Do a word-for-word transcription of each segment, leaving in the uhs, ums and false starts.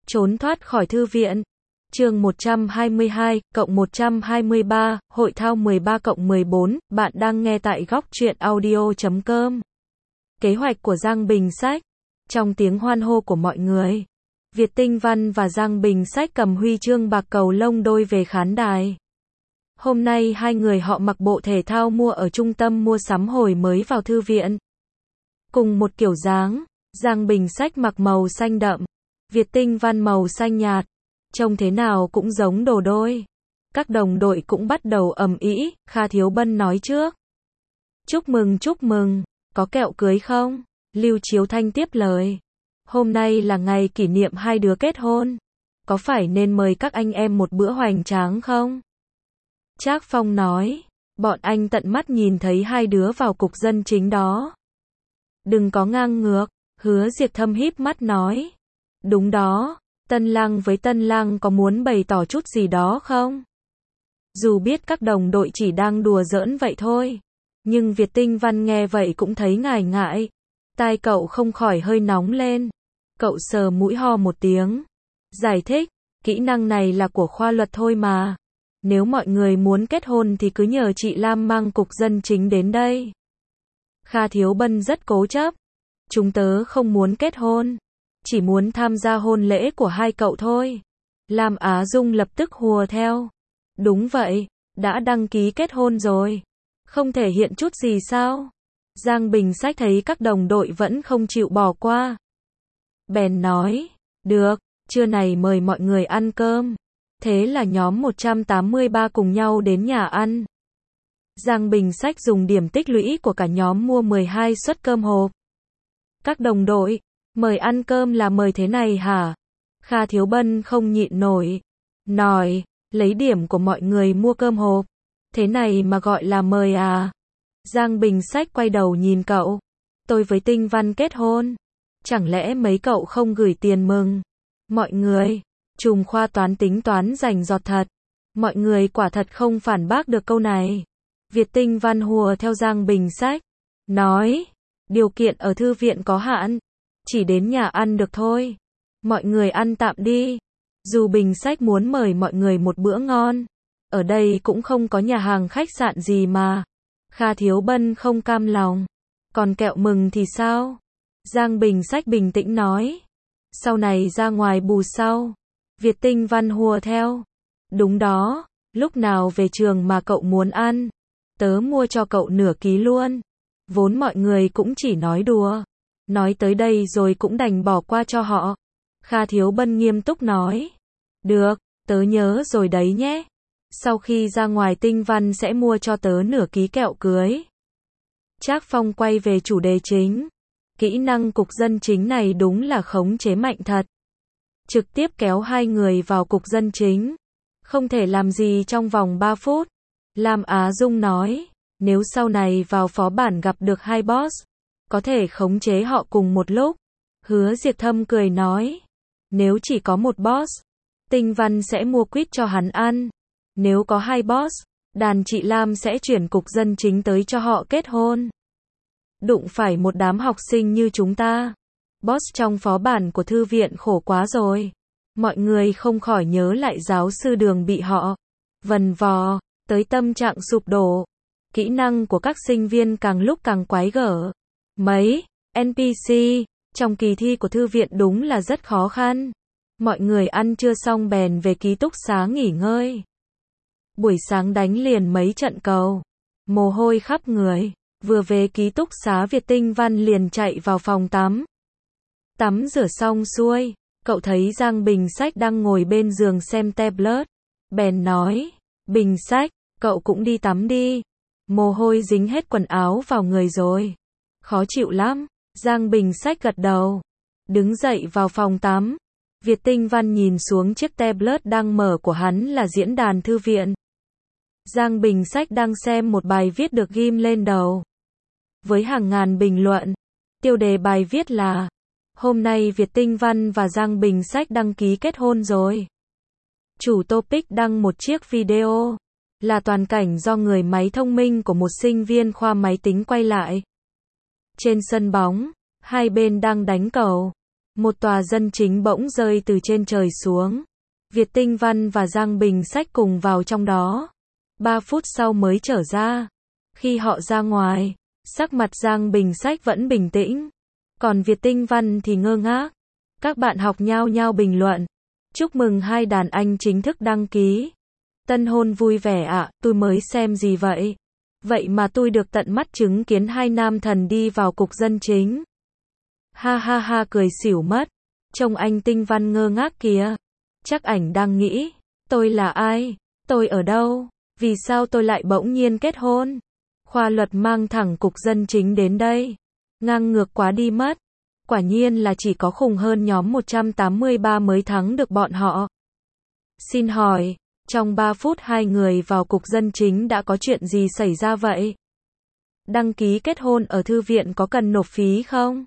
Trốn thoát khỏi thư viện. Chương một trăm hai mươi hai, cộng một trăm hai mươi ba, hội thao mười ba cộng mười bốn, bạn đang nghe tại góc truyện audio chấm com. Kế hoạch của Giang Bình Sách. Trong tiếng hoan hô của mọi người, Việt Tinh Văn và Giang Bình Sách cầm huy chương bạc cầu lông đôi về khán đài. Hôm nay hai người họ mặc bộ thể thao mua ở trung tâm mua sắm hồi mới vào thư viện. Cùng một kiểu dáng, Giang Bình Sách mặc màu xanh đậm, Việt Tinh Văn màu xanh nhạt. Trông thế nào cũng giống đồ đôi. Các đồng đội cũng bắt đầu ầm ĩ, Kha Thiếu Bân nói trước. Chúc mừng chúc mừng, có kẹo cưới không? Lưu Chiếu Thanh tiếp lời. Hôm nay là ngày kỷ niệm hai đứa kết hôn. Có phải nên mời các anh em một bữa hoành tráng không? Trác Phong nói. Bọn anh tận mắt nhìn thấy hai đứa vào cục dân chính đó. Đừng có ngang ngược, Hứa Diệp Thâm híp mắt nói. Đúng đó. Tân Lang với Tân Lang có muốn bày tỏ chút gì đó không? Dù biết các đồng đội chỉ đang đùa giỡn vậy thôi, nhưng Việt Tinh Văn nghe vậy cũng thấy ngại ngại. Tai cậu không khỏi hơi nóng lên. Cậu sờ mũi ho một tiếng. Giải thích, kỹ năng này là của khoa luật thôi mà. Nếu mọi người muốn kết hôn thì cứ nhờ chị Lam mang cục dân chính đến đây. Kha Thiếu Bân rất cố chấp. Chúng tớ không muốn kết hôn. Chỉ muốn tham gia hôn lễ của hai cậu thôi. Lam Á Dung lập tức hùa theo. Đúng vậy, đã đăng ký kết hôn rồi. Không thể hiện chút gì sao? Giang Bình Sách thấy các đồng đội vẫn không chịu bỏ qua. Bèn nói, được, trưa này mời mọi người ăn cơm. Thế là nhóm một trăm tám mươi ba cùng nhau đến nhà ăn. Giang Bình Sách dùng điểm tích lũy của cả nhóm mua mười hai suất cơm hộp. Các đồng đội, mời ăn cơm là mời thế này hả? Kha Thiếu Bân không nhịn nổi. Nói, lấy điểm của mọi người mua cơm hộp. Thế này mà gọi là mời à? Giang Bình Sách quay đầu nhìn cậu. Tôi với Tinh Văn kết hôn. Chẳng lẽ mấy cậu không gửi tiền mừng? Mọi người, trùm khoa toán tính toán rành rọt thật. Mọi người quả thật không phản bác được câu này. Việt Tinh Văn hùa theo Giang Bình Sách. Nói, điều kiện ở thư viện có hạn. Chỉ đến nhà ăn được thôi. Mọi người ăn tạm đi. Dù Bình Sách muốn mời mọi người một bữa ngon. Ở đây cũng không có nhà hàng khách sạn gì mà. Kha Thiếu Bân không cam lòng. Còn kẹo mừng thì sao? Giang Bình Sách bình tĩnh nói. Sau này ra ngoài bù sau. Việt Tinh Văn hùa theo. Đúng đó, lúc nào về trường mà cậu muốn ăn. Tớ mua cho cậu nửa ký luôn. Vốn mọi người cũng chỉ nói đùa. Nói tới đây rồi cũng đành bỏ qua cho họ. Kha Thiếu Bân nghiêm túc nói. Được, tớ nhớ rồi đấy nhé. Sau khi ra ngoài Tinh Văn sẽ mua cho tớ nửa ký kẹo cưới. Trác Phong quay về chủ đề chính. Kỹ năng cục dân chính này đúng là khống chế mạnh thật. Trực tiếp kéo hai người vào cục dân chính. Không thể làm gì trong vòng ba phút. Lam Á Dung nói. Nếu sau này vào phó bản gặp được hai boss, có thể khống chế họ cùng một lúc. Hứa Diệp Thâm cười nói. Nếu chỉ có một boss, Tinh Văn sẽ mua quýt cho hắn ăn. Nếu có hai boss, đàn chị Lam sẽ chuyển cục dân chính tới cho họ kết hôn. Đụng phải một đám học sinh như chúng ta. Boss trong phó bản của thư viện khổ quá rồi. Mọi người không khỏi nhớ lại giáo sư Đường bị họ vần vò, tới tâm trạng sụp đổ. Kỹ năng của các sinh viên càng lúc càng quái gở. Mấy en pê xê trong kỳ thi của thư viện đúng là rất khó khăn. Mọi người ăn trưa xong bèn về ký túc xá nghỉ ngơi. Buổi sáng đánh liền mấy trận cầu. Mồ hôi khắp người. Vừa về ký túc xá Việt Tinh Văn liền chạy vào phòng tắm. Tắm rửa xong xuôi, cậu thấy Giang Bình Sách đang ngồi bên giường xem tablet. Bèn nói, Bình Sách, cậu cũng đi tắm đi. Mồ hôi dính hết quần áo vào người rồi. Khó chịu lắm. Giang Bình Sách gật đầu. Đứng dậy vào phòng tắm. Việt Tinh Văn nhìn xuống chiếc tablet đang mở của hắn là diễn đàn thư viện. Giang Bình Sách đang xem một bài viết được ghim lên đầu. Với hàng ngàn bình luận. Tiêu đề bài viết là hôm nay Việt Tinh Văn và Giang Bình Sách đăng ký kết hôn rồi. Chủ topic đăng một chiếc video. Là toàn cảnh do người máy thông minh của một sinh viên khoa máy tính quay lại. Trên sân bóng, hai bên đang đánh cầu. Một tòa dân chính bỗng rơi từ trên trời xuống. Việt Tinh Văn và Giang Bình Sách cùng vào trong đó. Ba phút sau mới trở ra. Khi họ ra ngoài, sắc mặt Giang Bình Sách vẫn bình tĩnh. Còn Việt Tinh Văn thì ngơ ngác. Các bạn học nhao nhao bình luận. Chúc mừng hai đàn anh chính thức đăng ký. Tân hôn vui vẻ ạ, à, tôi mới xem gì vậy? Vậy mà tôi được tận mắt chứng kiến hai nam thần đi vào cục dân chính. Ha ha ha, cười xỉu mất. Trông anh Tinh Văn ngơ ngác kìa. Chắc ảnh đang nghĩ, tôi là ai? Tôi ở đâu? Vì sao tôi lại bỗng nhiên kết hôn? Khoa luật mang thẳng cục dân chính đến đây. Ngang ngược quá đi mất. Quả nhiên là chỉ có khùng hơn nhóm một trăm tám mươi ba mới thắng được bọn họ. Xin hỏi, trong ba phút hai người vào cục dân chính đã có chuyện gì xảy ra vậy? Đăng ký kết hôn ở thư viện có cần nộp phí không?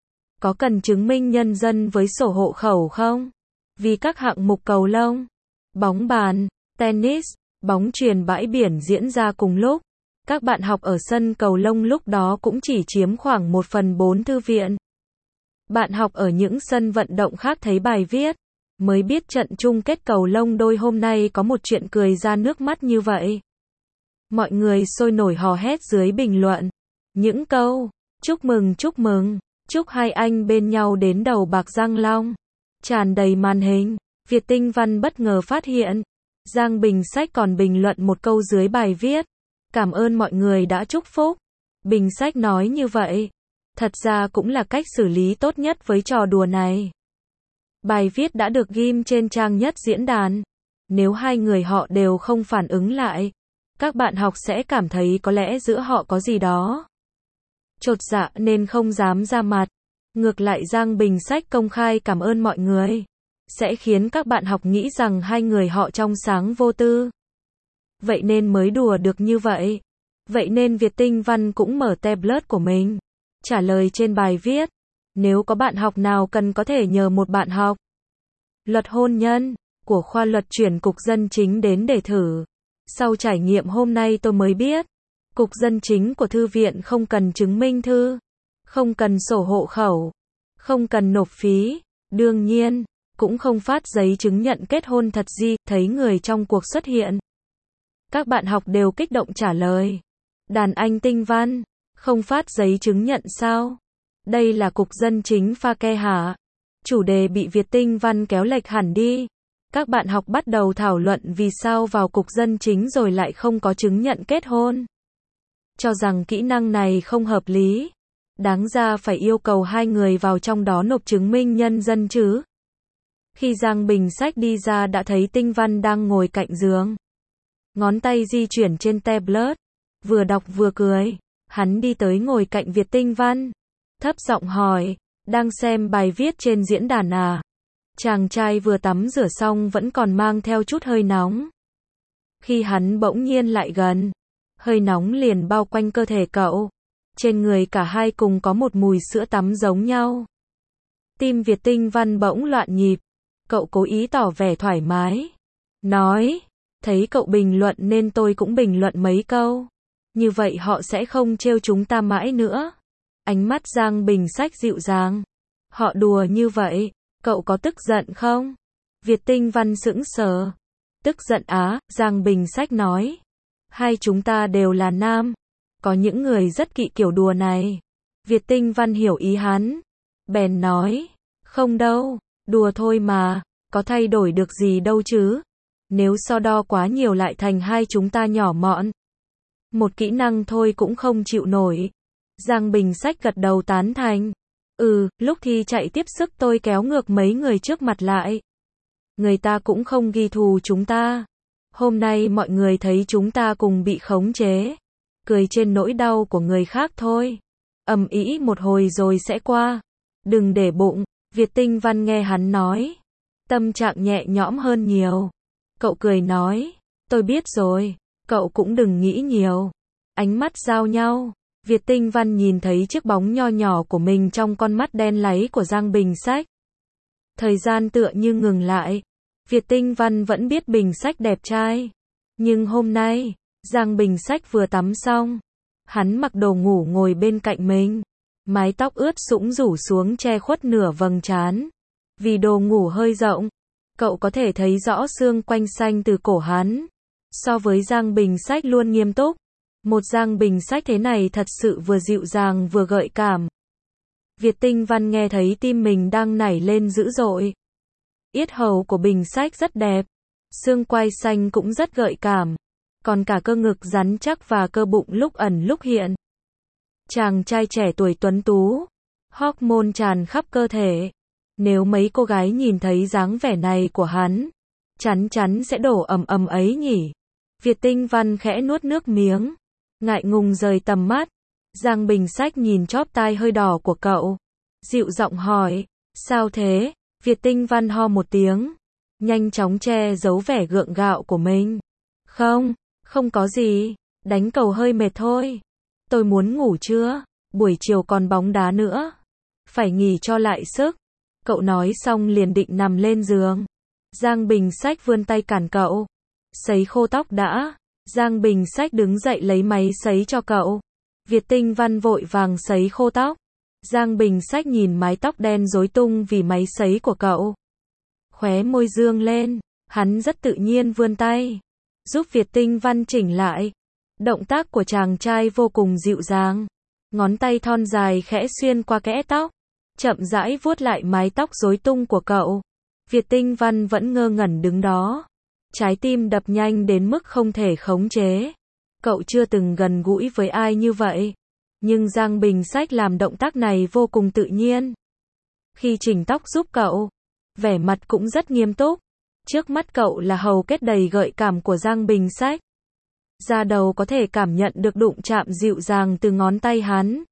Có cần chứng minh nhân dân với sổ hộ khẩu không? Vì các hạng mục cầu lông, bóng bàn, tennis, bóng chuyền bãi biển diễn ra cùng lúc. Các bạn học ở sân cầu lông lúc đó cũng chỉ chiếm khoảng một phần bốn thư viện. Bạn học ở những sân vận động khác thấy bài viết, mới biết trận chung kết cầu lông đôi hôm nay có một chuyện cười ra nước mắt như vậy. Mọi người sôi nổi hò hét dưới bình luận. Những câu, chúc mừng chúc mừng, chúc hai anh bên nhau đến đầu bạc răng long. Tràn đầy màn hình, Việt Tinh Văn bất ngờ phát hiện. Giang Bình Sách còn bình luận một câu dưới bài viết. Cảm ơn mọi người đã chúc phúc. Bình Sách nói như vậy. Thật ra cũng là cách xử lý tốt nhất với trò đùa này. Bài viết đã được ghim trên trang nhất diễn đàn. Nếu hai người họ đều không phản ứng lại, các bạn học sẽ cảm thấy có lẽ giữa họ có gì đó. Chột dạ nên không dám ra mặt. Ngược lại Giang Bình Sách công khai cảm ơn mọi người, sẽ khiến các bạn học nghĩ rằng hai người họ trong sáng vô tư. Vậy nên mới đùa được như vậy. Vậy nên Việt Tinh Văn cũng mở tablet của mình, trả lời trên bài viết. Nếu có bạn học nào cần có thể nhờ một bạn học luật hôn nhân của khoa luật chuyển cục dân chính đến để thử. Sau trải nghiệm hôm nay tôi mới biết, cục dân chính của thư viện không cần chứng minh thư, không cần sổ hộ khẩu, không cần nộp phí, đương nhiên, cũng không phát giấy chứng nhận kết hôn thật gì, thấy người trong cuộc xuất hiện. Các bạn học đều kích động trả lời. Đàn anh Tinh Văn, không phát giấy chứng nhận sao? Đây là cục dân chính pha ke hả? Chủ đề bị Việt Tinh Văn kéo lệch hẳn đi. Các bạn học bắt đầu thảo luận vì sao vào cục dân chính rồi lại không có chứng nhận kết hôn. Cho rằng kỹ năng này không hợp lý. Đáng ra phải yêu cầu hai người vào trong đó nộp chứng minh nhân dân chứ. Khi Giang Bình Sách đi ra đã thấy Tinh Văn đang ngồi cạnh giường. Ngón tay di chuyển trên tablet. Vừa đọc vừa cười. Hắn đi tới ngồi cạnh Việt Tinh Văn. Thấp giọng hỏi, đang xem bài viết trên diễn đàn à? Chàng trai vừa tắm rửa xong vẫn còn mang theo chút hơi nóng. Khi hắn bỗng nhiên lại gần, hơi nóng liền bao quanh cơ thể cậu. Trên người cả hai cùng có một mùi sữa tắm giống nhau. Tim Việt Tinh Văn bỗng loạn nhịp. Cậu cố ý tỏ vẻ thoải mái. Nói, thấy cậu bình luận nên tôi cũng bình luận mấy câu. Như vậy họ sẽ không trêu chúng ta mãi nữa. Ánh mắt Giang Bình Sách dịu dàng. Họ đùa như vậy, cậu có tức giận không? Việt Tinh Văn sững sờ. Tức giận á, Giang Bình Sách nói. Hai chúng ta đều là nam. Có những người rất kỵ kiểu đùa này. Việt Tinh Văn hiểu ý hắn. Bèn nói. Không đâu, đùa thôi mà, có thay đổi được gì đâu chứ. Nếu so đo quá nhiều lại thành hai chúng ta nhỏ mọn. Một kỹ năng thôi cũng không chịu nổi. Giang Bình Sách gật đầu tán thành. Ừ, lúc thi chạy tiếp sức tôi kéo ngược mấy người trước mặt lại. Người ta cũng không ghi thù chúng ta. Hôm nay mọi người thấy chúng ta cùng bị khống chế. Cười trên nỗi đau của người khác thôi. Ầm ĩ một hồi rồi sẽ qua. Đừng để bụng. Việt Tinh Văn nghe hắn nói. Tâm trạng nhẹ nhõm hơn nhiều. Cậu cười nói. Tôi biết rồi. Cậu cũng đừng nghĩ nhiều. Ánh mắt giao nhau. Việt Tinh Văn nhìn thấy chiếc bóng nho nhỏ của mình trong con mắt đen láy của Giang Bình Sách. Thời gian tựa như ngừng lại. Việt Tinh Văn vẫn biết Bình Sách đẹp trai. Nhưng hôm nay, Giang Bình Sách vừa tắm xong. Hắn mặc đồ ngủ ngồi bên cạnh mình. Mái tóc ướt sũng rủ xuống che khuất nửa vầng trán. Vì đồ ngủ hơi rộng, cậu có thể thấy rõ xương quanh xanh từ cổ hắn. So với Giang Bình Sách luôn nghiêm túc, một Giang Bình Sách thế này thật sự vừa dịu dàng vừa gợi cảm. Việt Tinh Văn nghe thấy tim mình đang nảy lên dữ dội. Yết hầu của Bình Sách rất đẹp, xương quai xanh cũng rất gợi cảm, còn cả cơ ngực rắn chắc và cơ bụng lúc ẩn lúc hiện. Chàng trai trẻ tuổi tuấn tú, hormone tràn khắp cơ thể. Nếu mấy cô gái nhìn thấy dáng vẻ này của hắn, chắn chắn sẽ đổ ầm ầm ấy nhỉ. Việt Tinh Văn khẽ nuốt nước miếng, ngại ngùng rời tầm mắt. Giang Bình Sách nhìn chóp tai hơi đỏ của cậu, dịu giọng hỏi, sao thế? Việt Tinh Văn ho một tiếng, nhanh chóng che giấu vẻ gượng gạo của mình. Không, không có gì, đánh cầu hơi mệt thôi. Tôi muốn ngủ trưa, buổi chiều còn bóng đá nữa. Phải nghỉ cho lại sức. Cậu nói xong liền định nằm lên giường. Giang Bình Sách vươn tay cản cậu. Sấy khô tóc đã. Giang Bình Sách đứng dậy lấy máy sấy cho cậu. Việt Tinh Văn vội vàng sấy khô tóc. Giang Bình Sách nhìn mái tóc đen rối tung vì máy sấy của cậu. Khóe môi dương lên, hắn rất tự nhiên vươn tay, giúp Việt Tinh Văn chỉnh lại. Động tác của chàng trai vô cùng dịu dàng. Ngón tay thon dài khẽ xuyên qua kẽ tóc, chậm rãi vuốt lại mái tóc rối tung của cậu. Việt Tinh Văn vẫn ngơ ngẩn đứng đó. Trái tim đập nhanh đến mức không thể khống chế. Cậu chưa từng gần gũi với ai như vậy. Nhưng Giang Bình Sách làm động tác này vô cùng tự nhiên. Khi chỉnh tóc giúp cậu, vẻ mặt cũng rất nghiêm túc. Trước mắt cậu là hầu kết đầy gợi cảm của Giang Bình Sách. Da đầu có thể cảm nhận được đụng chạm dịu dàng từ ngón tay hắn.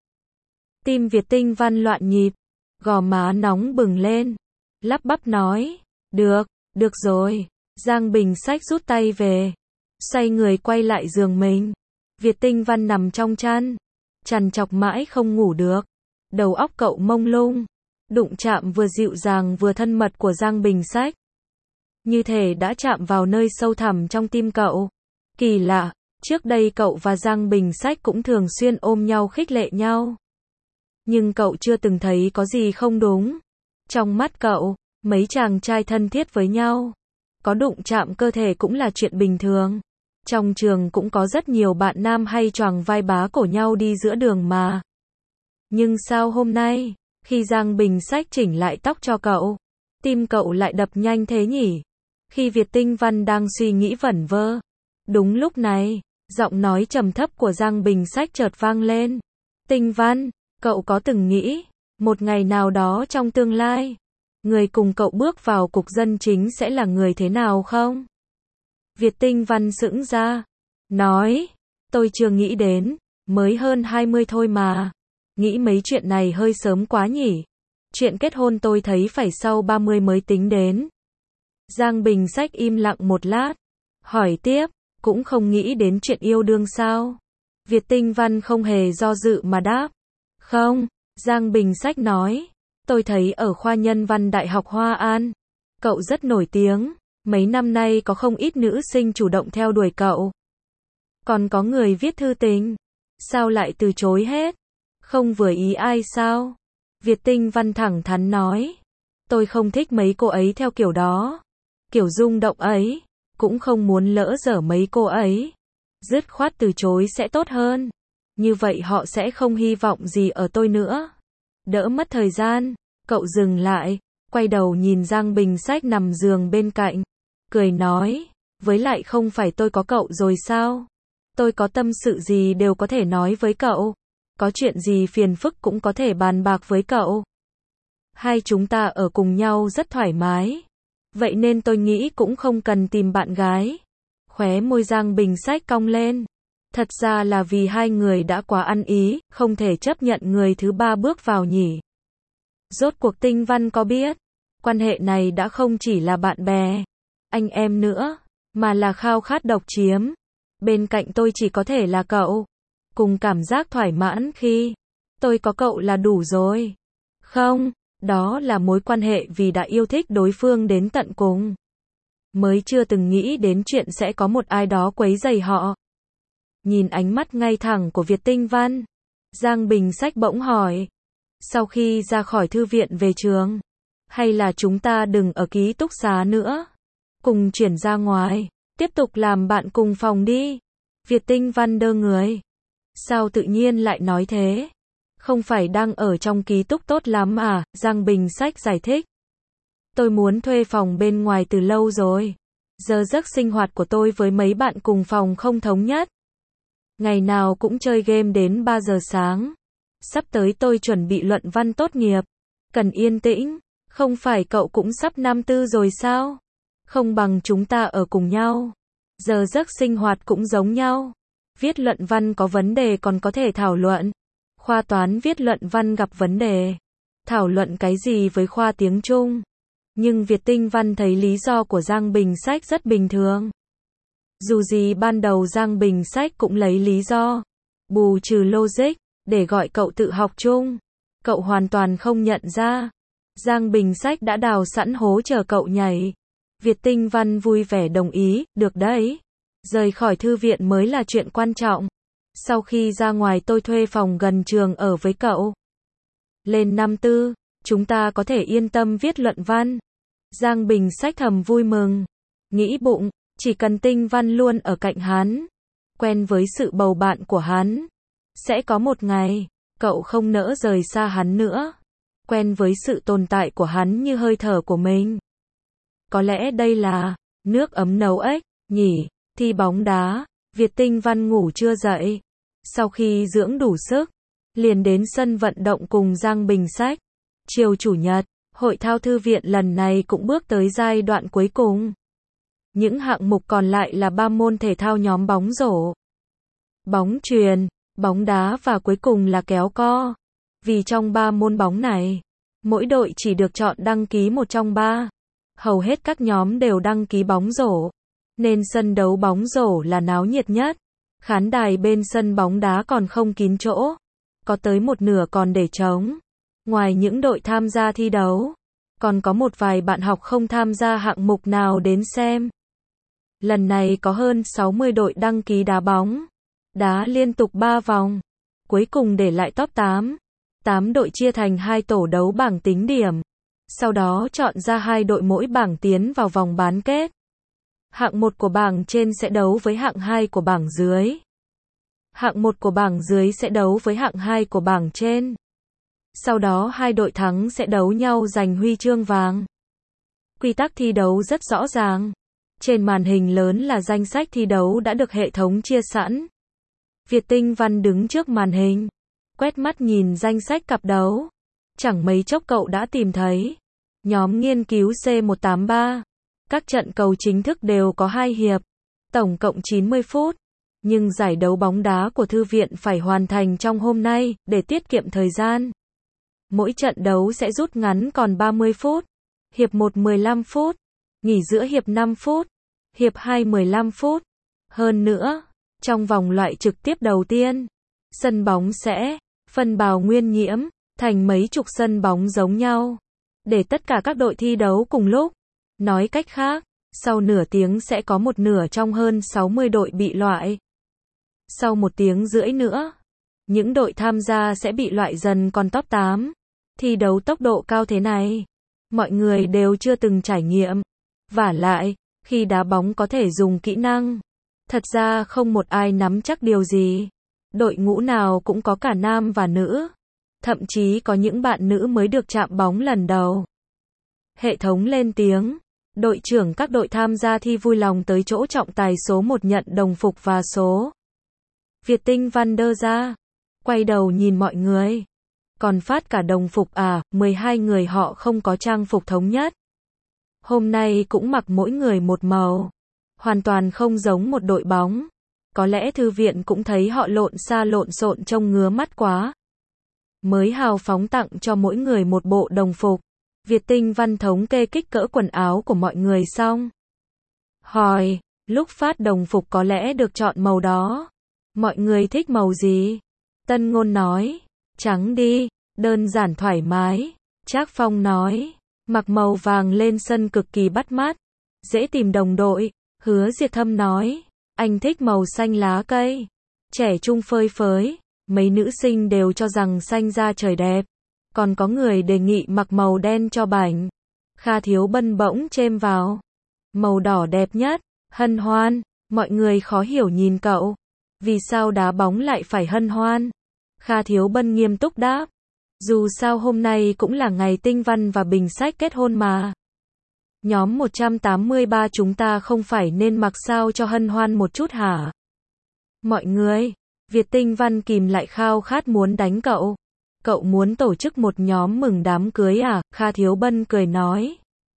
Tim Việt Tinh Văn loạn nhịp, gò má nóng bừng lên, lắp bắp nói, được, được rồi. Giang Bình Sách rút tay về, xoay người quay lại giường mình. Việt Tinh Văn nằm trong chăn, trằn trọc mãi không ngủ được. Đầu óc cậu mông lung, đụng chạm vừa dịu dàng vừa thân mật của Giang Bình Sách. Như thể đã chạm vào nơi sâu thẳm trong tim cậu. Kỳ lạ, trước đây cậu và Giang Bình Sách cũng thường xuyên ôm nhau khích lệ nhau. Nhưng cậu chưa từng thấy có gì không đúng. Trong mắt cậu, mấy chàng trai thân thiết với nhau, có đụng chạm cơ thể cũng là chuyện bình thường. Trong trường cũng có rất nhiều bạn nam hay choàng vai bá cổ nhau đi giữa đường mà. Nhưng sao hôm nay, khi Giang Bình Sách chỉnh lại tóc cho cậu, tim cậu lại đập nhanh thế nhỉ? Khi Việt Tinh Văn đang suy nghĩ vẩn vơ, đúng lúc này, giọng nói trầm thấp của Giang Bình Sách chợt vang lên. Tinh Văn, cậu có từng nghĩ, một ngày nào đó trong tương lai, người cùng cậu bước vào cục dân chính sẽ là người thế nào không? Việt Tinh Văn sững ra, nói, tôi chưa nghĩ đến, mới hơn hai mươi thôi mà. Nghĩ mấy chuyện này hơi sớm quá nhỉ. Chuyện kết hôn tôi thấy phải sau ba mươi mới tính đến. Giang Bình Sách im lặng một lát, hỏi tiếp, cũng không nghĩ đến chuyện yêu đương sao? Việt Tinh Văn không hề do dự mà đáp, không. Giang Bình Sách nói, tôi thấy ở khoa nhân văn Đại học Hoa An, cậu rất nổi tiếng, mấy năm nay có không ít nữ sinh chủ động theo đuổi cậu. Còn có người viết thư tình, sao lại từ chối hết? Không vừa ý ai sao? Việt Tinh Văn thẳng thắn nói, tôi không thích mấy cô ấy theo kiểu đó, kiểu rung động ấy, cũng không muốn lỡ dở mấy cô ấy. Dứt khoát từ chối sẽ tốt hơn, như vậy họ sẽ không hy vọng gì ở tôi nữa. Đỡ mất thời gian. Cậu dừng lại, quay đầu nhìn Giang Bình Sách nằm giường bên cạnh, cười nói, với lại không phải tôi có cậu rồi sao? Tôi có tâm sự gì đều có thể nói với cậu, có chuyện gì phiền phức cũng có thể bàn bạc với cậu. Hai chúng ta ở cùng nhau rất thoải mái, vậy nên tôi nghĩ cũng không cần tìm bạn gái. Khóe môi Giang Bình Sách cong lên. Thật ra là vì hai người đã quá ăn ý, không thể chấp nhận người thứ ba bước vào nhỉ. Rốt cuộc Tinh Văn có biết, quan hệ này đã không chỉ là bạn bè, anh em nữa, mà là khao khát độc chiếm. Bên cạnh tôi chỉ có thể là cậu, cùng cảm giác thoải mãn khi tôi có cậu là đủ rồi. Không, đó là mối quan hệ vì đã yêu thích đối phương đến tận cùng. Mới chưa từng nghĩ đến chuyện sẽ có một ai đó quấy rầy họ. Nhìn ánh mắt ngay thẳng của Việt Tinh Văn, Giang Bình Sách bỗng hỏi, Sau khi ra khỏi thư viện về trường, hay là chúng ta đừng ở ký túc xá nữa, cùng chuyển ra ngoài, tiếp tục làm bạn cùng phòng đi. Việt Tinh Văn đơ người. Sao tự nhiên lại nói thế? Không phải đang ở trong ký túc tốt lắm à? Giang Bình Sách giải thích. Tôi muốn thuê phòng bên ngoài từ lâu rồi. Giờ giấc sinh hoạt của tôi với mấy bạn cùng phòng không thống nhất. Ngày nào cũng chơi game đến ba giờ sáng. Sắp tới tôi chuẩn bị luận văn tốt nghiệp. Cần yên tĩnh. Không phải cậu cũng sắp năm tư rồi sao? Không bằng chúng ta ở cùng nhau. Giờ giấc sinh hoạt cũng giống nhau. Viết luận văn có vấn đề còn có thể thảo luận. Khoa toán viết luận văn gặp vấn đề. Thảo luận cái gì với khoa tiếng Trung? Nhưng Việt Tinh Văn thấy lý do của Giang Bình Sách rất bình thường. Dù gì ban đầu Giang Bình Sách cũng lấy lý do bù trừ logic để gọi cậu tự học chung. Cậu hoàn toàn không nhận ra. Giang Bình Sách đã đào sẵn hố chờ cậu nhảy. Việt Tinh Văn vui vẻ đồng ý, được đấy. Rời khỏi thư viện mới là chuyện quan trọng. Sau khi ra ngoài tôi thuê phòng gần trường ở với cậu. Lên năm tư, chúng ta có thể yên tâm viết luận văn. Giang Bình Sách thầm vui mừng. Nghĩ bụng, chỉ cần Tinh Văn luôn ở cạnh hắn, quen với sự bầu bạn của hắn, sẽ có một ngày, cậu không nỡ rời xa hắn nữa. Quen với sự tồn tại của hắn như hơi thở của mình. Có lẽ đây là nước ấm nấu ếch, nhỉ? Thi bóng đá, Việt Tinh Văn ngủ chưa dậy. Sau khi dưỡng đủ sức, liền đến sân vận động cùng Giang Bình Sách. Chiều chủ nhật, hội thao thư viện lần này cũng bước tới giai đoạn cuối cùng. Những hạng mục còn lại là ba môn thể thao nhóm bóng rổ, bóng chuyền, bóng đá và cuối cùng là kéo co. Vì trong ba môn bóng này, mỗi đội chỉ được chọn đăng ký một trong ba. Hầu hết các nhóm đều đăng ký bóng rổ, nên sân đấu bóng rổ là náo nhiệt nhất. Khán đài bên sân bóng đá còn không kín chỗ, có tới một nửa còn để trống. Ngoài những đội tham gia thi đấu, còn có một vài bạn học không tham gia hạng mục nào đến xem. Lần này có hơn sáu mươi đội đăng ký đá bóng, đá liên tục ba vòng, cuối cùng để lại top tám. tám đội chia thành hai tổ đấu bảng tính điểm. Sau đó chọn ra hai đội mỗi bảng tiến vào vòng bán kết. Hạng một của bảng trên sẽ đấu với hạng hai của bảng dưới. Hạng một của bảng dưới sẽ đấu với hạng hai của bảng trên. Sau đó hai đội thắng sẽ đấu nhau giành huy chương vàng. Quy tắc thi đấu rất rõ ràng. Trên màn hình lớn là danh sách thi đấu đã được hệ thống chia sẵn. Việt Tinh Văn đứng trước màn hình, quét mắt nhìn danh sách cặp đấu. Chẳng mấy chốc cậu đã tìm thấy. Nhóm nghiên cứu C một tám ba. Các trận cầu chính thức đều có hai hiệp. Tổng cộng chín mươi phút. Nhưng giải đấu bóng đá của thư viện phải hoàn thành trong hôm nay, để tiết kiệm thời gian. Mỗi trận đấu sẽ rút ngắn còn ba mươi phút. Hiệp một mười lăm phút. Nghỉ giữa hiệp năm phút. Hiệp hai mười lăm phút. Hơn nữa, trong vòng loại trực tiếp đầu tiên, sân bóng sẽ phân bào nguyên nhiễm thành mấy chục sân bóng giống nhau, để tất cả các đội thi đấu cùng lúc. Nói cách khác, sau nửa tiếng sẽ có một nửa trong hơn sáu mươi đội bị loại. Sau một tiếng rưỡi nữa, những đội tham gia sẽ bị loại dần còn top tám. Thi đấu tốc độ cao thế này, mọi người đều chưa từng trải nghiệm. Vả lại, khi đá bóng có thể dùng kỹ năng. Thật ra không một ai nắm chắc điều gì. Đội ngũ nào cũng có cả nam và nữ. Thậm chí có những bạn nữ mới được chạm bóng lần đầu. Hệ thống lên tiếng. Đội trưởng các đội tham gia thi vui lòng tới chỗ trọng tài số một nhận đồng phục và số. Việt Tinh Văn đơ ra. Quay đầu nhìn mọi người. Còn phát cả đồng phục à, mười hai người họ không có trang phục thống nhất. Hôm nay cũng mặc mỗi người một màu. Hoàn toàn không giống một đội bóng. Có lẽ thư viện cũng thấy họ lộn xa lộn xộn trông ngứa mắt quá. Mới hào phóng tặng cho mỗi người một bộ đồng phục. Việt Tinh Văn thống kê kích cỡ quần áo của mọi người xong. Hỏi, lúc phát đồng phục có lẽ được chọn màu đó. Mọi người thích màu gì? Tân Ngôn nói, trắng đi, đơn giản thoải mái. Trác Phong nói, mặc màu vàng lên sân cực kỳ bắt mắt, dễ tìm đồng đội. Hứa Diệt Thâm nói, anh thích màu xanh lá cây, trẻ trung phơi phới. Mấy nữ sinh đều cho rằng xanh da trời đẹp. Còn có người đề nghị mặc màu đen cho bảnh. Kha Thiếu Bân bỗng chêm vào. Màu đỏ đẹp nhất. Hân hoan. Mọi người khó hiểu nhìn cậu. Vì sao đá bóng lại phải hân hoan? Kha Thiếu Bân nghiêm túc đáp. Dù sao hôm nay cũng là ngày Tinh Văn và Bình Sách kết hôn mà. Nhóm một trăm tám mươi ba chúng ta không phải nên mặc sao cho hân hoan một chút hả? Mọi người, Việt Tinh Văn kìm lại khao khát muốn đánh cậu. Cậu muốn tổ chức một nhóm mừng đám cưới à? Kha Thiếu Bân cười nói.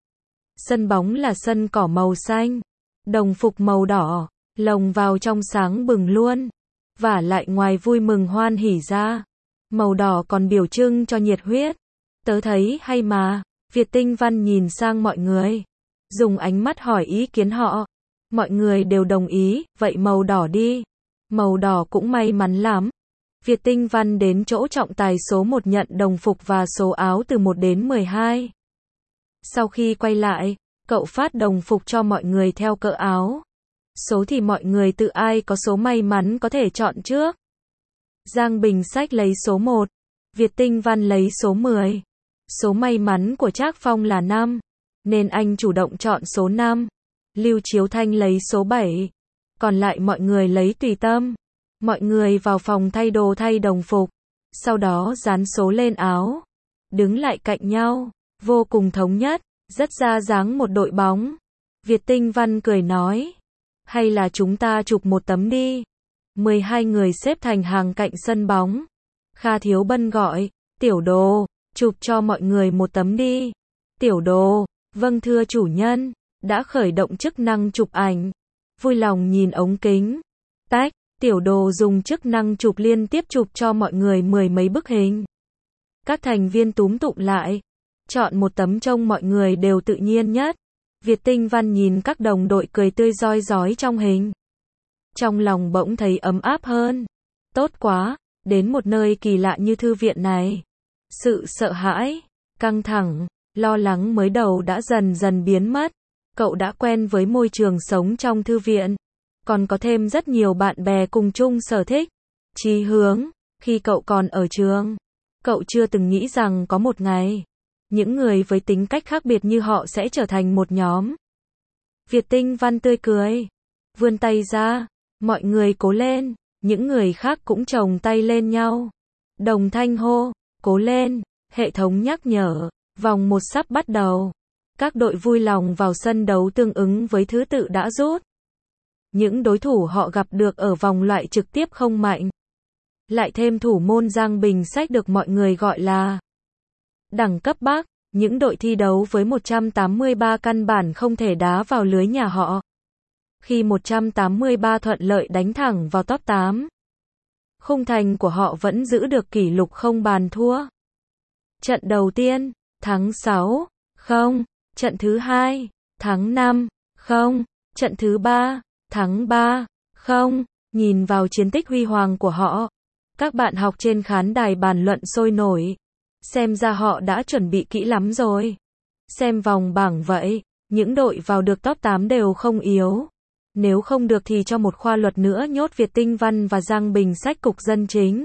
Sân bóng là sân cỏ màu xanh, đồng phục màu đỏ, lồng vào trong sáng bừng luôn. Vả lại ngoài vui mừng hoan hỉ ra, màu đỏ còn biểu trưng cho nhiệt huyết. Tớ thấy hay mà. Việt Tinh Văn nhìn sang mọi người, dùng ánh mắt hỏi ý kiến họ. Mọi người đều đồng ý, vậy màu đỏ đi. Màu đỏ cũng may mắn lắm. Việt Tinh Văn đến chỗ trọng tài số một nhận đồng phục và số áo từ một đến mười hai. Sau khi quay lại, cậu phát đồng phục cho mọi người theo cỡ áo. Số thì mọi người tự ai có số may mắn có thể chọn trước. Giang Bình Sách lấy số một, Việt Tinh Văn lấy số mười. Số may mắn của Trác Phong là năm, nên anh chủ động chọn số năm. Lưu Chiếu Thanh lấy số bảy. Còn lại mọi người lấy tùy tâm. Mọi người vào phòng thay đồ thay đồng phục. Sau đó dán số lên áo. Đứng lại cạnh nhau, vô cùng thống nhất, rất ra dáng một đội bóng. Việt Tinh Văn cười nói. Hay là chúng ta chụp một tấm đi. mười hai người xếp thành hàng cạnh sân bóng. Kha Thiếu Bân gọi. Tiểu Đồ, chụp cho mọi người một tấm đi. Tiểu Đồ, vâng thưa chủ nhân, đã khởi động chức năng chụp ảnh. Vui lòng nhìn ống kính. Tách, Tiểu Đồ dùng chức năng chụp liên tiếp chụp cho mọi người mười mấy bức hình. Các thành viên túm tụm lại, chọn một tấm trông mọi người đều tự nhiên nhất. Việt Tinh Văn nhìn các đồng đội cười tươi rói rói trong hình. Trong lòng bỗng thấy ấm áp hơn. Tốt quá, đến một nơi kỳ lạ như thư viện này. Sự sợ hãi, căng thẳng, lo lắng mới đầu đã dần dần biến mất. Cậu đã quen với môi trường sống trong thư viện. Còn có thêm rất nhiều bạn bè cùng chung sở thích, chí hướng. Khi cậu còn ở trường, cậu chưa từng nghĩ rằng có một ngày, những người với tính cách khác biệt như họ sẽ trở thành một nhóm. Việt Tinh Văn tươi cười, vươn tay ra, mọi người cố lên, những người khác cũng chồng tay lên nhau. Đồng thanh hô, cố lên, hệ thống nhắc nhở, vòng một sắp bắt đầu. Các đội vui lòng vào sân đấu tương ứng với thứ tự đã rút. Những đối thủ họ gặp được ở vòng loại trực tiếp không mạnh. Lại thêm thủ môn Giang Bình Sách được mọi người gọi là đẳng cấp Bắc. Những đội thi đấu với một trăm tám mươi ba căn bản không thể đá vào lưới nhà họ. Khi một trăm tám mươi ba thuận lợi đánh thẳng vào top tám, khung thành của họ vẫn giữ được kỷ lục không bàn thua. Trận đầu tiên, thắng sáu không. Trận thứ hai, thắng năm không. Trận thứ ba, thắng ba không. Nhìn vào chiến tích huy hoàng của họ, các bạn học trên khán đài bàn luận sôi nổi. Xem ra họ đã chuẩn bị kỹ lắm rồi. Xem vòng bảng vậy, những đội vào được top tám đều không yếu. Nếu không được thì cho một khoa luật nữa nhốt Việt Tinh Văn và Giang Bình Sách cục dân chính.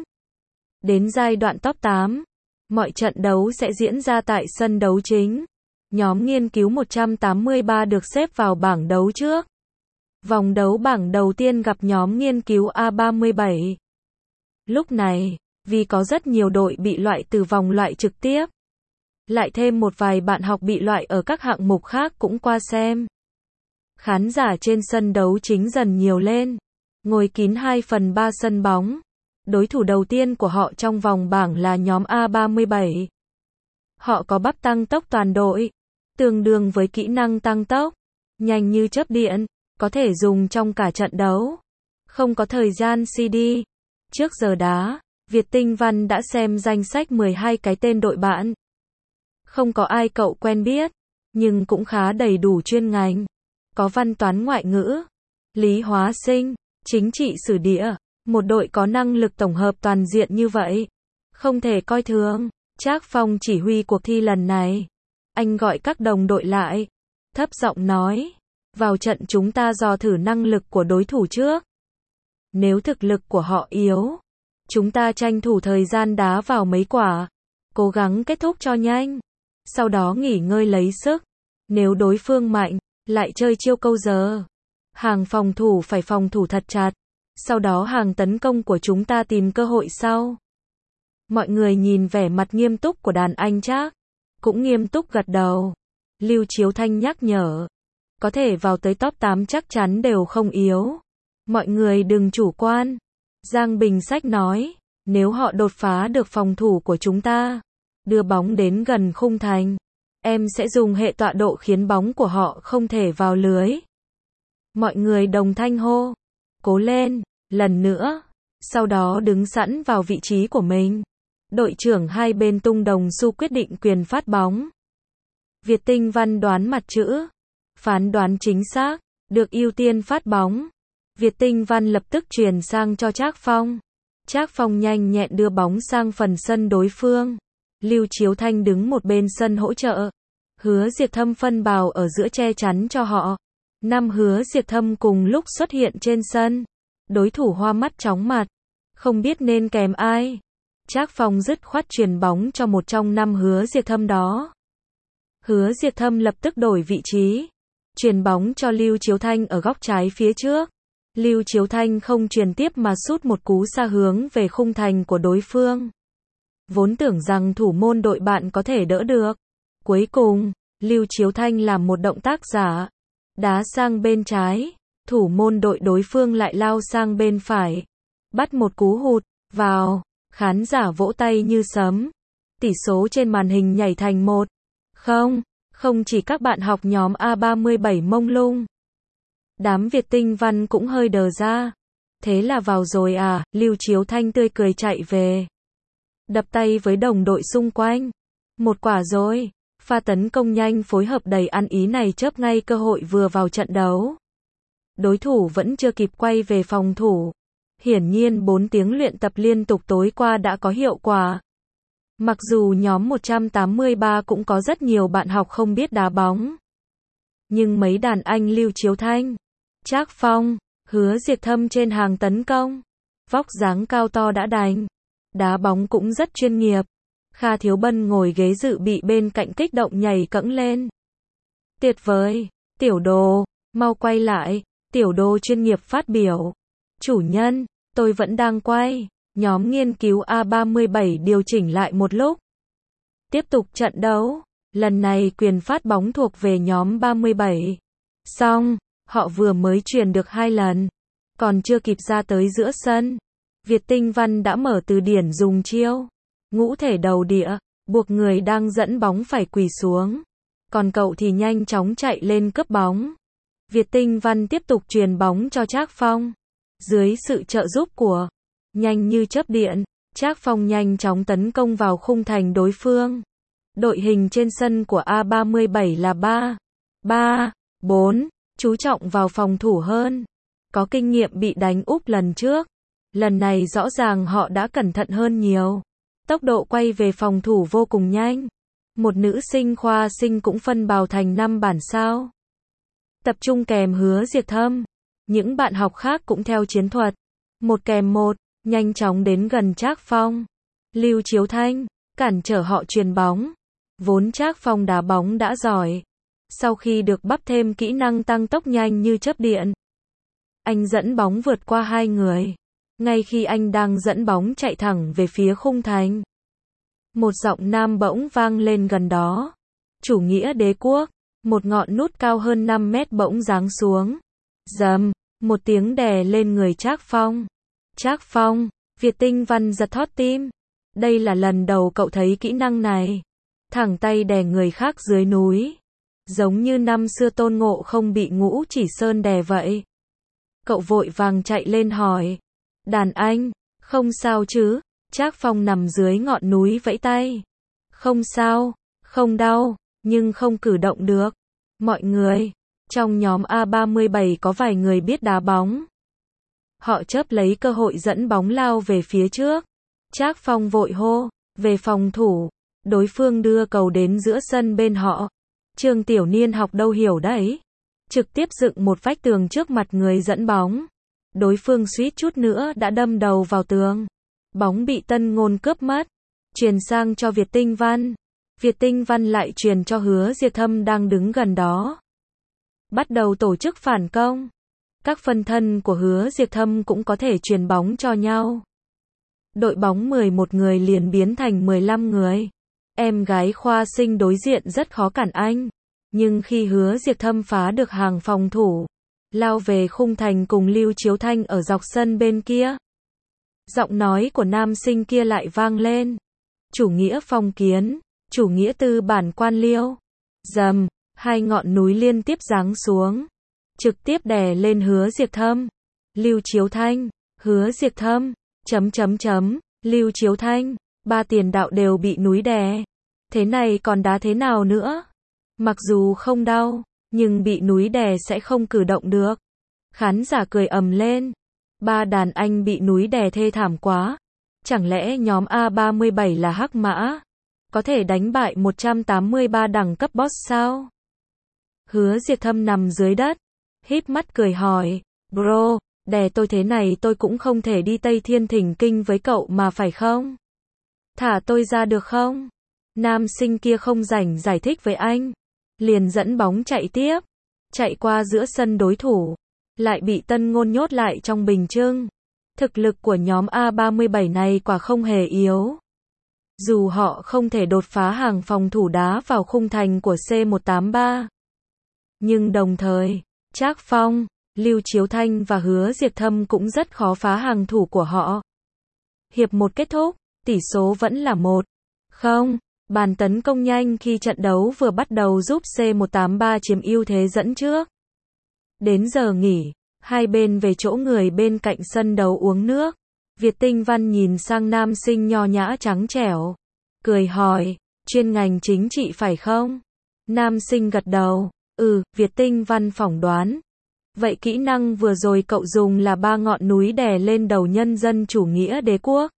Đến giai đoạn top tám, mọi trận đấu sẽ diễn ra tại sân đấu chính. Nhóm nghiên cứu một trăm tám mươi ba được xếp vào bảng đấu trước. Vòng đấu bảng đầu tiên gặp nhóm nghiên cứu A ba mươi bảy. Lúc này, vì có rất nhiều đội bị loại từ vòng loại trực tiếp, lại thêm một vài bạn học bị loại ở các hạng mục khác cũng qua xem. Khán giả trên sân đấu chính dần nhiều lên, ngồi kín hai phần ba sân bóng. Đối thủ đầu tiên của họ trong vòng bảng là nhóm A ba mươi bảy. Họ có bắp tăng tốc toàn đội, tương đương với kỹ năng tăng tốc, nhanh như chớp điện, có thể dùng trong cả trận đấu. Không có thời gian xê đê. Trước giờ đá, Việt Tinh Văn đã xem danh sách mười hai cái tên đội bạn. Không có ai cậu quen biết, nhưng cũng khá đầy đủ chuyên ngành. Có văn toán ngoại ngữ, lý hóa sinh, chính trị sử địa. Một đội có năng lực tổng hợp toàn diện như vậy, không thể coi thường. Trác Phong chỉ huy cuộc thi lần này. Anh gọi các đồng đội lại, thấp giọng nói, vào trận chúng ta dò thử năng lực của đối thủ trước. Nếu thực lực của họ yếu, chúng ta tranh thủ thời gian đá vào mấy quả. cố gắng kết thúc cho nhanh. Sau đó nghỉ ngơi lấy sức. Nếu đối phương mạnh, lại chơi chiêu câu giờ. Hàng phòng thủ phải phòng thủ thật chặt. Sau đó hàng tấn công của chúng ta tìm cơ hội sau. Mọi người nhìn vẻ mặt nghiêm túc của đàn anh Trác, cũng nghiêm túc gật đầu. Lưu Chiếu Thanh nhắc nhở, có thể vào tới top tám chắc chắn đều không yếu. Mọi người đừng chủ quan. Giang Bình Sách nói, nếu họ đột phá được phòng thủ của chúng ta, đưa bóng đến gần khung thành, em sẽ dùng hệ tọa độ khiến bóng của họ không thể vào lưới. Mọi người đồng thanh hô, cố lên, lần nữa. Sau đó đứng sẵn vào vị trí của mình. Đội trưởng hai bên tung đồng xu quyết định quyền phát bóng. Việt Tinh Văn đoán mặt chữ. Phán đoán chính xác, được ưu tiên phát bóng. Việt Tinh Văn lập tức truyền sang cho Trác Phong. Trác Phong nhanh nhẹn đưa bóng sang phần sân đối phương. Lưu Chiếu Thanh đứng một bên sân hỗ trợ. Hứa Diệp Thâm phân bào ở giữa che chắn cho họ. Năm Hứa Diệp Thâm cùng lúc xuất hiện trên sân. Đối thủ hoa mắt chóng mặt, không biết nên kèm ai. Trác Phong dứt khoát truyền bóng cho một trong năm Hứa Diệp Thâm đó. Hứa Diệp Thâm lập tức đổi vị trí, truyền bóng cho Lưu Chiếu Thanh ở góc trái phía trước. Lưu Chiếu Thanh không truyền tiếp mà sút một cú xa hướng về khung thành của đối phương. Vốn tưởng rằng thủ môn đội bạn có thể đỡ được. Cuối cùng, Lưu Chiếu Thanh làm một động tác giả, đá sang bên trái. Thủ môn đội đối phương lại lao sang bên phải, bắt một cú hụt, vào. Khán giả vỗ tay như sấm. Tỷ số trên màn hình nhảy thành một không. Không chỉ các bạn học nhóm A ba mươi bảy mông lung. Đám Việt Tinh Văn cũng hơi đờ ra. Thế là vào rồi à, Lưu Chiếu Thanh tươi cười chạy về. Đập tay với đồng đội xung quanh. Một quả rồi. Pha tấn công nhanh phối hợp đầy ăn ý này chớp ngay cơ hội vừa vào trận đấu. Đối thủ vẫn chưa kịp quay về phòng thủ. Hiển nhiên bốn tiếng luyện tập liên tục tối qua đã có hiệu quả. Mặc dù nhóm một trăm tám mươi ba cũng có rất nhiều bạn học không biết đá bóng. Nhưng mấy đàn anh Lưu Chiếu Thanh, Trác Phong, Hứa Diệp Thâm trên hàng tấn công. Vóc dáng cao to đã đành. Đá bóng cũng rất chuyên nghiệp. Kha Thiếu Bân ngồi ghế dự bị bên cạnh kích động nhảy cẫng lên. Tuyệt vời, Tiểu Đồ, mau quay lại. Tiểu Đồ chuyên nghiệp phát biểu. Chủ nhân, tôi vẫn đang quay. Nhóm nghiên cứu A ba mươi bảy điều chỉnh lại một lúc. Tiếp tục trận đấu. Lần này quyền phát bóng thuộc về nhóm ba mươi bảy. Xong, họ vừa mới truyền được hai lần. Còn chưa kịp ra tới giữa sân. Việt Tinh Văn đã mở từ điển dùng chiêu ngũ thể đầu địa, buộc người đang dẫn bóng phải quỳ xuống. Còn cậu thì nhanh chóng chạy lên cướp bóng. Việt Tinh Văn tiếp tục truyền bóng cho Trác Phong. Dưới sự trợ giúp của nhanh như chớp điện, Trác Phong nhanh chóng tấn công vào khung thành đối phương. Đội hình trên sân của A ba mươi bảy là ba ba bốn, chú trọng vào phòng thủ hơn. Có kinh nghiệm bị đánh úp lần trước. Lần này rõ ràng họ đã cẩn thận hơn nhiều. Tốc độ quay về phòng thủ vô cùng nhanh. Một nữ sinh khoa sinh cũng phân bào thành năm bản sao. Tập trung kèm Hứa Diệp Thâm. Những bạn học khác cũng theo chiến thuật. Một kèm một, nhanh chóng đến gần Trác Phong. Lưu Chiếu Thanh, cản trở họ truyền bóng. Vốn Trác Phong đá bóng đã giỏi. Sau khi được bắp thêm kỹ năng tăng tốc nhanh như chớp điện, anh dẫn bóng vượt qua hai người. Ngay khi anh đang dẫn bóng chạy thẳng về phía khung thành, một giọng nam bỗng vang lên gần đó. Chủ nghĩa đế quốc, một ngọn nút cao hơn năm mét bỗng giáng xuống. Dầm, một tiếng đè lên người Trác Phong. Trác Phong, Việt Tinh Văn giật thót tim. Đây là lần đầu cậu thấy kỹ năng này. Thẳng tay đè người khác dưới núi. Giống như năm xưa Tôn Ngộ Không bị Ngũ Chỉ Sơn đè vậy. Cậu vội vàng chạy lên hỏi. Đàn anh, không sao chứ? Trác Phong nằm dưới ngọn núi vẫy tay. Không sao, không đau, nhưng không cử động được. Mọi người, trong nhóm A ba mươi bảy có vài người biết đá bóng. Họ chớp lấy cơ hội dẫn bóng lao về phía trước. Trác Phong vội hô, về phòng thủ. Đối phương đưa cầu đến giữa sân bên họ. Trương Tiểu Niên học đâu hiểu đấy. Trực tiếp dựng một vách tường trước mặt người dẫn bóng. Đối phương suýt chút nữa đã đâm đầu vào tường. Bóng bị Tân Ngôn cướp mất. truyền sang cho Việt Tinh Văn. Việt Tinh Văn lại truyền cho Hứa Diệt Thâm đang đứng gần đó. Bắt đầu tổ chức phản công. Các phân thân của Hứa Diệt Thâm cũng có thể truyền bóng cho nhau. Đội bóng mười một người liền biến thành mười lăm người. Em gái Khoa Sinh đối diện rất khó cản anh. Nhưng khi Hứa Diệt Thâm phá được hàng phòng thủ, lao về khung thành cùng Lưu Chiếu Thanh ở dọc sân bên kia, giọng nói của nam sinh kia lại vang lên. Chủ nghĩa phong kiến, chủ nghĩa tư bản quan liêu. Dầm, hai ngọn núi liên tiếp giáng xuống, trực tiếp đè lên Hứa Diệt Thâm. Lưu Chiếu Thanh, Hứa Diệt Thâm, chấm chấm chấm, Lưu Chiếu Thanh, ba tiền đạo đều bị núi đè. Thế này còn đá thế nào nữa? Mặc dù không đau, nhưng bị núi đè sẽ không cử động được. Khán giả cười ầm lên. Ba đàn anh bị núi đè thê thảm quá. Chẳng lẽ nhóm A ba mươi bảy là hắc mã? Có thể đánh bại một trăm tám mươi ba đẳng cấp boss sao? Hứa Diệt Thâm nằm dưới đất, híp mắt cười hỏi, bro, đè tôi thế này tôi cũng không thể đi Tây Thiên thỉnh kinh với cậu mà phải không? Thả tôi ra được không? Nam sinh kia không rảnh giải thích với anh, liền dẫn bóng chạy tiếp, chạy qua giữa sân đối thủ, lại bị Tân Ngôn nhốt lại trong bình trưng. Thực lực của nhóm A ba mươi bảy này quả không hề yếu. Dù họ không thể đột phá hàng phòng thủ đá vào khung thành của C một tám ba, nhưng đồng thời, Trác Phong, Lưu Chiếu Thanh và Hứa Diệt Thâm cũng rất khó phá hàng thủ của họ. Hiệp một kết thúc, tỷ số vẫn là một không. Bàn tấn công nhanh khi trận đấu vừa bắt đầu giúp C một tám ba chiếm ưu thế dẫn trước. Đến giờ nghỉ, hai bên về chỗ người bên cạnh sân đấu uống nước. Việt Tinh Văn nhìn sang nam sinh nho nhã trắng trẻo, cười hỏi, chuyên ngành chính trị phải không? Nam sinh gật đầu, ừ, Việt Tinh Văn phỏng đoán. Vậy kỹ năng vừa rồi cậu dùng là ba ngọn núi đè lên đầu nhân dân chủ nghĩa đế quốc,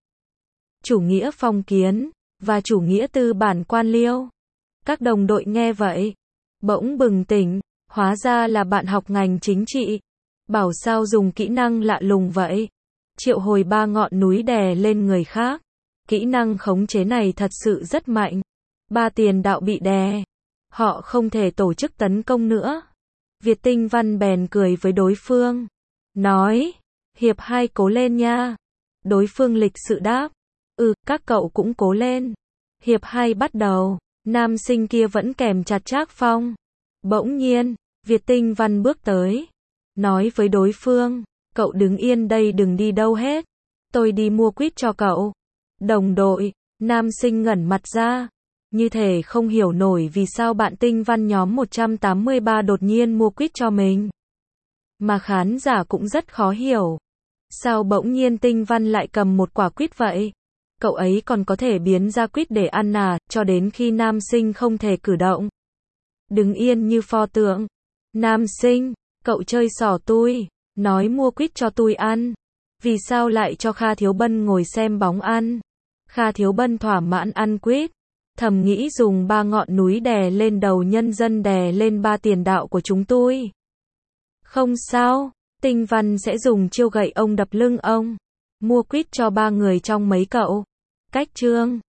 chủ nghĩa phong kiến, và chủ nghĩa tư bản quan liêu. Các đồng đội nghe vậy, bỗng bừng tỉnh, hóa ra là bạn học ngành chính trị. Bảo sao dùng kỹ năng lạ lùng vậy? Triệu hồi ba ngọn núi đè lên người khác. Kỹ năng khống chế này thật sự rất mạnh. Ba tiền đạo bị đè, họ không thể tổ chức tấn công nữa. Việt Tinh Văn bèn cười với đối phương, nói, hiệp hai cố lên nha. Đối phương lịch sự đáp, ừ, các cậu cũng cố lên. Hiệp hai bắt đầu, nam sinh kia vẫn kèm chặt Trác Phong. Bỗng nhiên, Việt Tinh Văn bước tới, nói với đối phương, cậu đứng yên đây đừng đi đâu hết. Tôi đi mua quýt cho cậu. Đồng đội, nam sinh ngẩn mặt ra, như thể không hiểu nổi vì sao bạn Tinh Văn nhóm một trăm tám mươi ba đột nhiên mua quýt cho mình. Mà khán giả cũng rất khó hiểu. Sao bỗng nhiên Tinh Văn lại cầm một quả quýt vậy? Cậu ấy còn có thể biến ra quýt để ăn à, cho đến khi nam sinh không thể cử động. Đứng yên như pho tượng. Nam sinh, cậu chơi xỏ tui, nói mua quýt cho tui ăn. Vì sao lại cho Kha Thiếu Bân ngồi xem bóng ăn? Kha Thiếu Bân thỏa mãn ăn quýt, thầm nghĩ dùng ba ngọn núi đè lên đầu nhân dân đè lên ba tiền đạo của chúng tôi. Không sao, Tinh Văn sẽ dùng chiêu gậy ông đập lưng ông. Mua quýt cho ba người trong mấy cậu. Cách chương